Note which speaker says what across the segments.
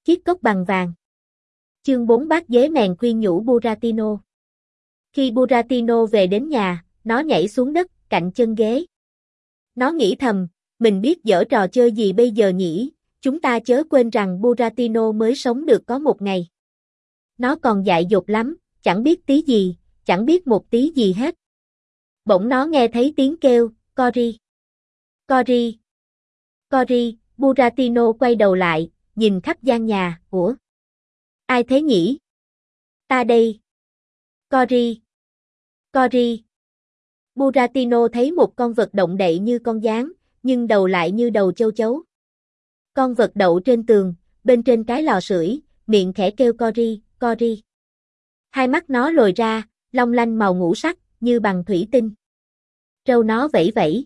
Speaker 1: chiếc cốc bằng vàng. Chương 4 Bác dế mèn khuyên nhủ Buratino. Khi Buratino về đến nhà, nó nhảy xuống đất, cạnh chân ghế. Nó nghĩ thầm, mình biết giở trò chơi gì bây giờ nhỉ, chúng ta chớ quên rằng Buratino mới sống được có một ngày. Nó còn dại dột lắm, chẳng biết tí gì, chẳng biết một tí gì hết. Bỗng nó nghe thấy tiếng kêu, Cory. Cory. Cory, Buratino quay đầu lại, nhìn khắp gian nhà, ủa? Ai thế nhỉ? Ta đây. Cory. Cory. Buratino thấy một con vật động đậy như con gián, nhưng đầu lại như đầu châu chấu. Con vật đậu trên tường, bên trên cái lò sưởi, miệng khẽ kêu Cory, Cory. Hai mắt nó lồi ra, long lanh màu ngũ sắc, như bằng thủy tinh. Râu nó vẫy vẫy.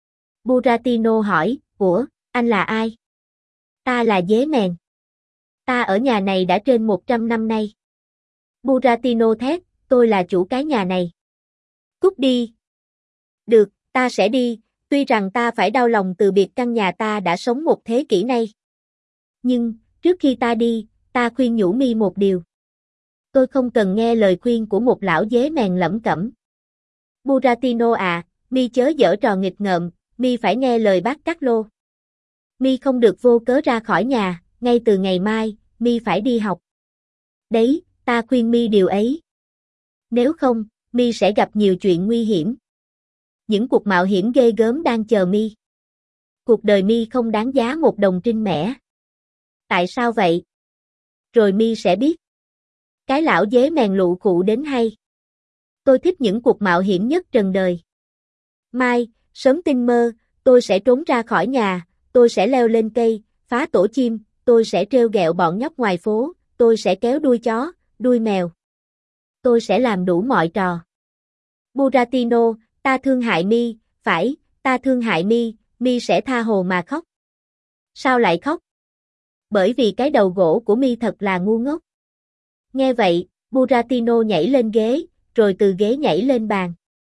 Speaker 1: Buratino hỏi, ủa, anh là ai? Ta là dế mèn. Ta ở nhà này đã trên 100 năm nay. Buratino thét, tôi là chủ cái nhà này. Cút đi. Được, ta sẽ đi, tuy rằng ta phải đau lòng từ biệt căn nhà ta đã sống một thế kỷ nay. Nhưng, trước khi ta đi, ta khuyên nhủ mi một điều. Tôi không cần nghe lời khuyên của một lão dế mèn lẩm cẩm. Buratino à, mi chớ giở trò nghịch ngợm, mi phải nghe lời bác Carlo. Mi không được vô cớ ra khỏi nhà, ngay từ ngày mai, mi phải đi học. Đấy, ta khuyên mi điều ấy. Nếu không, mi sẽ gặp nhiều chuyện nguy hiểm. Những cuộc mạo hiểm ghê gớm đang chờ mi. Cuộc đời mi không đáng giá một đồng trinh mẻ. Tại sao vậy? Rồi mi sẽ biết. Cái lão dế mèn lụ khụ đến hay. Tôi thích những cuộc mạo hiểm nhất trần đời. Mai, sớm tinh mơ, tôi sẽ trốn ra khỏi nhà, tôi sẽ leo lên cây, phá tổ chim, tôi sẽ trêu ghẹo bọn nhóc ngoài phố, tôi sẽ kéo đuôi chó, đuôi mèo. Tôi sẽ làm đủ mọi trò. Buratino, ta thương hại mi, phải, ta thương hại mi, mi sẽ tha hồ mà khóc. Sao lại khóc? Bởi vì cái đầu gỗ của mi thật là ngu ngốc. Nghe vậy, Buratino nhảy lên ghế, rồi từ ghế nhảy lên bàn.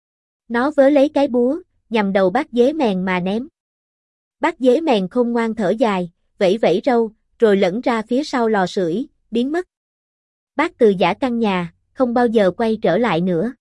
Speaker 1: Nó vớ lấy cái búa, nhằm đầu bác dế mèn mà ném. Bác dế mèn khôn ngoan thở dài, vẫy vẫy râu, rồi lẫn ra phía sau lò sưởi, biến mất. Bác từ giã căn nhà, không bao giờ quay trở lại nữa.